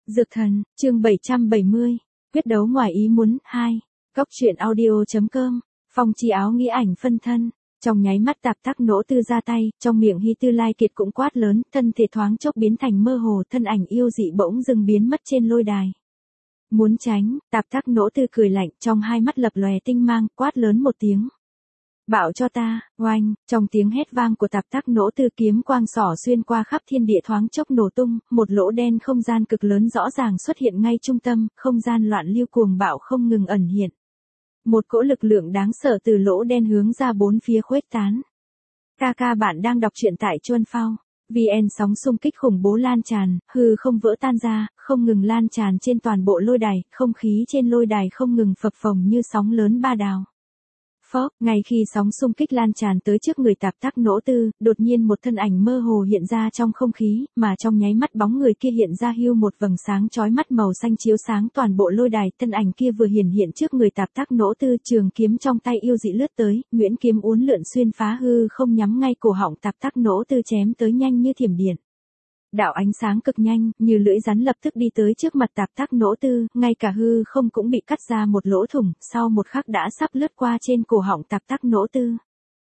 Dược thần, chương 770, quyết đấu ngoài ý muốn, 2. Góc truyện audio.com, Phong Chi áo nghĩa ảnh phân thân. Trong nháy mắt Tạp Tắc Nỗ Tư ra tay, trong miệng Hy Tư Lai Kiệt cũng quát lớn, thân thể thoáng chốc biến thành mơ hồ, thân ảnh yêu dị bỗng dưng biến mất trên lôi đài. Muốn tránh, Tạp Tắc Nỗ Tư cười lạnh, trong hai mắt lập lòe tinh mang, quát lớn một tiếng. Bạo cho ta, oanh, trong tiếng hét vang của Tạp Tắc Nỗ Tư, kiếm quang xỏ xuyên qua khắp thiên địa thoáng chốc nổ tung, một lỗ đen không gian cực lớn rõ ràng xuất hiện ngay trung tâm, không gian loạn lưu cuồng bạo không ngừng ẩn hiện. Một cỗ lực lượng đáng sợ từ lỗ đen hướng ra bốn phía khuếch tán. Ca bạn đang đọc truyện tại Chuân Phao. VN sóng xung kích khủng bố lan tràn, hư không vỡ tan ra, không ngừng lan tràn trên toàn bộ lôi đài, không khí trên lôi đài không ngừng phập phồng như sóng lớn ba đào. Phốc, ngay khi sóng xung kích lan tràn tới trước người Tạp Tắc Nỗ Tư, đột nhiên một thân ảnh mơ hồ hiện ra trong không khí, mà trong nháy mắt bóng người kia hiện ra hưu một vầng sáng chói mắt màu xanh chiếu sáng toàn bộ lôi đài, thân ảnh kia vừa hiện trước người Tạp Tắc Nỗ Tư, trường kiếm trong tay yêu dị lướt tới, nhuyễn kiếm uốn lượn xuyên phá hư không nhắm ngay cổ họng Tạp Tắc Nỗ Tư chém tới nhanh như thiểm điện. Đạo ánh sáng cực nhanh, như lưỡi rắn lập tức đi tới trước mặt Tạp Tắc Nỗ Tư, ngay cả hư không cũng bị cắt ra một lỗ thủng, sau một khắc đã sắp lướt qua trên cổ họng Tạp Tắc Nỗ Tư.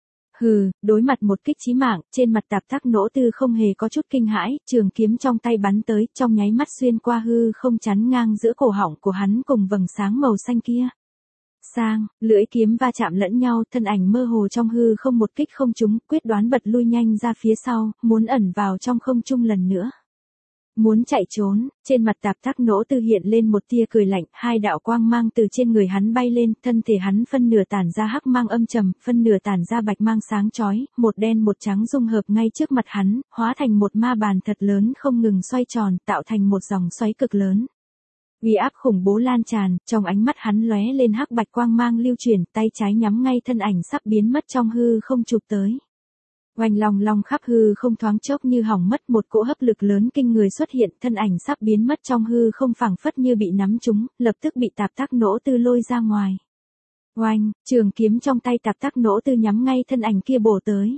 Hừ, đối mặt một kích chí mạng, trên mặt Tạp Tắc Nỗ Tư không hề có chút kinh hãi, trường kiếm trong tay bắn tới, trong nháy mắt xuyên qua hư không chắn ngang giữa cổ họng của hắn cùng vầng sáng màu xanh kia. Sang, lưỡi kiếm va chạm lẫn nhau, thân ảnh mơ hồ trong hư không một kích không trúng, quyết đoán bật lui nhanh ra phía sau, muốn ẩn vào trong không trung lần nữa. Muốn chạy trốn, trên mặt Tạp Tắc Nỗ Tư hiện lên một tia cười lạnh, hai đạo quang mang từ trên người hắn bay lên, thân thể hắn phân nửa tản ra hắc mang âm trầm, phân nửa tản ra bạch mang sáng chói, một đen một trắng dung hợp ngay trước mặt hắn, hóa thành một ma bàn thật lớn không ngừng xoay tròn, tạo thành một dòng xoáy cực lớn. Uy áp khủng bố lan tràn, trong ánh mắt hắn lóe lên hắc bạch quang mang lưu chuyển, tay trái nhắm ngay thân ảnh sắp biến mất trong hư không chụp tới. Oanh long long khắp hư không thoáng chốc như hỏng mất, một cỗ hấp lực lớn kinh người xuất hiện, thân ảnh sắp biến mất trong hư không phảng phất như bị nắm trúng, lập tức bị Tạp Tắc Nỗ Tư lôi ra ngoài. Oanh, trường kiếm trong tay Tạp Tắc Nỗ Tư nhắm ngay thân ảnh kia bổ tới.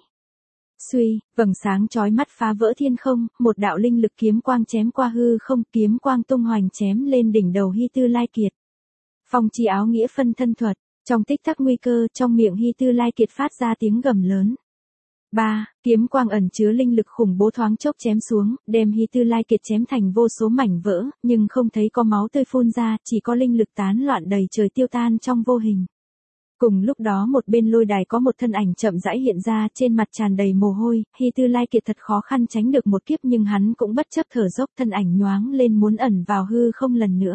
Suy, vầng sáng chói mắt phá vỡ thiên không, một đạo linh lực kiếm quang chém qua hư không, kiếm quang tung hoành chém lên đỉnh đầu Hy Tư Lai Kiệt. Phong Chi áo nghĩa phân thân thuật, trong tích tắc nguy cơ, trong miệng Hy Tư Lai Kiệt phát ra tiếng gầm lớn. 3. Kiếm quang ẩn chứa linh lực khủng bố thoáng chốc chém xuống, đem Hy Tư Lai Kiệt chém thành vô số mảnh vỡ, nhưng không thấy có máu tươi phun ra, chỉ có linh lực tán loạn đầy trời tiêu tan trong vô hình. Cùng lúc đó một bên lôi đài có một thân ảnh chậm rãi hiện ra, trên mặt tràn đầy mồ hôi, Hy Tư Lai Kiệt thật khó khăn tránh được một kiếp nhưng hắn cũng bất chấp thở dốc, thân ảnh nhoáng lên muốn ẩn vào hư không lần nữa.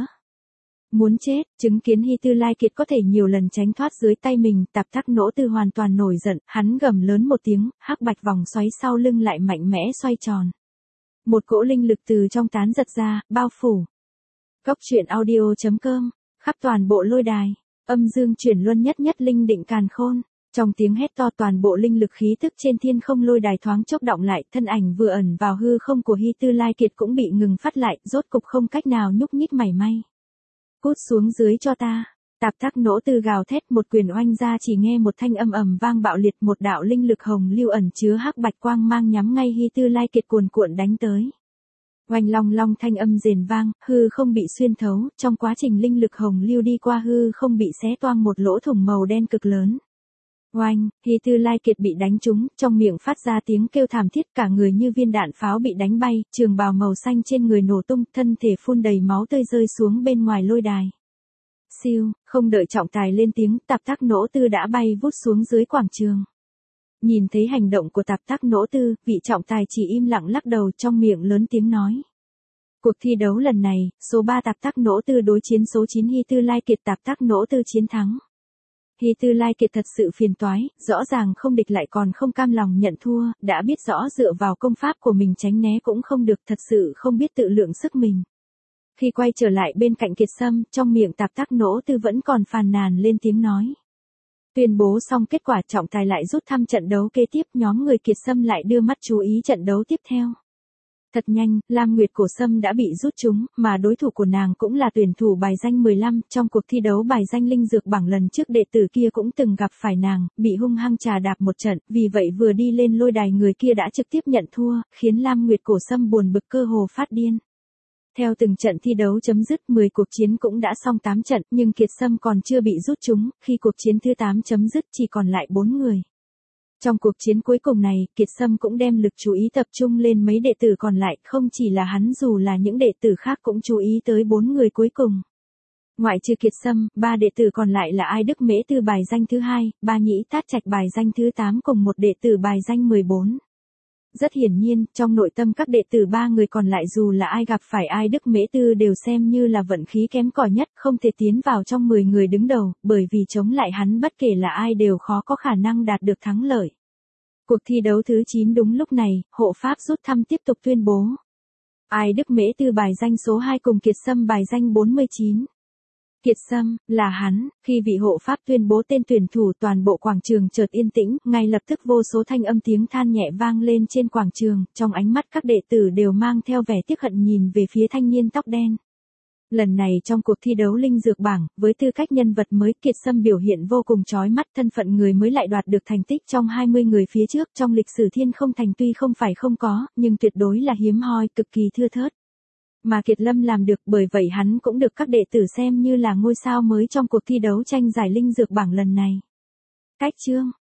Muốn chết, chứng kiến Hy Tư Lai Kiệt có thể nhiều lần tránh thoát dưới tay mình, Tạp Tắc Nỗ Tư hoàn toàn nổi giận, hắn gầm lớn một tiếng, hắc bạch vòng xoáy sau lưng lại mạnh mẽ xoay tròn. Một cỗ linh lực từ trong tán giật ra, bao phủ. Góc truyện audio.com, khắp toàn bộ lôi đài, âm dương chuyển luân nhất nhất linh định càn khôn. Trong tiếng hét to toàn bộ linh lực khí tức trên thiên không lôi đài thoáng chốc động lại, thân ảnh vừa ẩn vào hư không của Hy Tư Lai Kiệt cũng bị ngừng phát lại, rốt cục không cách nào nhúc nhích mảy may. Cút xuống dưới cho ta. Tạp Tắc Nỗ Tư gào thét, một quyền oanh ra, chỉ nghe một thanh âm ầm vang bạo liệt, một đạo linh lực hồng lưu ẩn chứa hắc bạch quang mang nhắm ngay Hy Tư Lai Kiệt cuồn cuộn đánh tới. Oanh long long thanh âm rền vang, hư không bị xuyên thấu, trong quá trình linh lực hồng lưu đi qua hư không bị xé toang một lỗ thủng màu đen cực lớn. Oanh, Hy Tư Lai Kiệt bị đánh trúng, trong miệng phát ra tiếng kêu thảm thiết, cả người như viên đạn pháo bị đánh bay, trường bào màu xanh trên người nổ tung, thân thể phun đầy máu tươi rơi xuống bên ngoài lôi đài. Siêu, không đợi trọng tài lên tiếng, Tạp Tắc Nỗ Tư đã bay vút xuống dưới quảng trường. Nhìn thấy hành động của Tạp Tắc Nỗ Tư, vị trọng tài chỉ im lặng lắc đầu, trong miệng lớn tiếng nói. Cuộc thi đấu lần này, số 3 Tạp Tắc Nỗ Tư đối chiến số 9 Hy Tư Lai Kiệt, Tạp Tắc Nỗ Tư chiến thắng. Hy Tư Lai Kiệt thật sự phiền toái, rõ ràng không địch lại còn không cam lòng nhận thua, đã biết rõ dựa vào công pháp của mình tránh né cũng không được, thật sự không biết tự lượng sức mình. Khi quay trở lại bên cạnh Kiệt Sâm, trong miệng Tạp Tắc Nỗ Tư vẫn còn phàn nàn lên tiếng nói. Tuyên bố xong kết quả, trọng tài lại rút thăm trận đấu kế tiếp, nhóm người Kiệt Sâm lại đưa mắt chú ý trận đấu tiếp theo. Thật nhanh, Lam Nguyệt Cổ Sâm đã bị rút trúng, mà đối thủ của nàng cũng là tuyển thủ bài danh 15, trong cuộc thi đấu bài danh linh dược bảng lần trước đệ tử kia cũng từng gặp phải nàng, bị hung hăng trà đạp một trận, vì vậy vừa đi lên lôi đài người kia đã trực tiếp nhận thua, khiến Lam Nguyệt Cổ Sâm buồn bực cơ hồ phát điên. Theo từng trận thi đấu chấm dứt 10 cuộc chiến cũng đã xong 8 trận nhưng Kiệt Sâm còn chưa bị rút trúng, khi cuộc chiến thứ 8 chấm dứt chỉ còn lại 4 người. Trong cuộc chiến cuối cùng này, Kiệt Sâm cũng đem lực chú ý tập trung lên mấy đệ tử còn lại, không chỉ là hắn dù là những đệ tử khác cũng chú ý tới 4 người cuối cùng. Ngoại trừ Kiệt Sâm, 3 đệ tử còn lại là Ai Đức Mễ Tư bài danh thứ 2, Ba Nhĩ Tát Trạch bài danh thứ 8 cùng một đệ tử bài danh 14. Rất hiển nhiên, trong nội tâm các đệ tử 3 người còn lại dù là ai gặp phải Ai Đức Mễ Tư đều xem như là vận khí kém cỏi nhất, không thể tiến vào trong 10 người đứng đầu, bởi vì chống lại hắn bất kể là ai đều khó có khả năng đạt được thắng lợi. Cuộc thi đấu thứ 9 đúng lúc này, hộ pháp rút thăm tiếp tục tuyên bố. Ai Đức Mễ Tư bài danh số 2 cùng Kiệt Sâm bài danh 49. Kiệt Sâm, là hắn, khi vị hộ pháp tuyên bố tên tuyển thủ toàn bộ quảng trường chợt yên tĩnh, ngay lập tức vô số thanh âm tiếng than nhẹ vang lên trên quảng trường, trong ánh mắt các đệ tử đều mang theo vẻ tiếc hận nhìn về phía thanh niên tóc đen. Lần này trong cuộc thi đấu linh dược bảng, với tư cách nhân vật mới, Kiệt Sâm biểu hiện vô cùng chói mắt, thân phận người mới lại đoạt được thành tích trong 20 người phía trước, trong lịch sử Thiên Không Thành tuy không phải không có, nhưng tuyệt đối là hiếm hoi, cực kỳ thưa thớt. Mà Kiệt Lâm làm được, bởi vậy hắn cũng được các đệ tử xem như là ngôi sao mới trong cuộc thi đấu tranh giải linh dược bảng lần này. Cách chương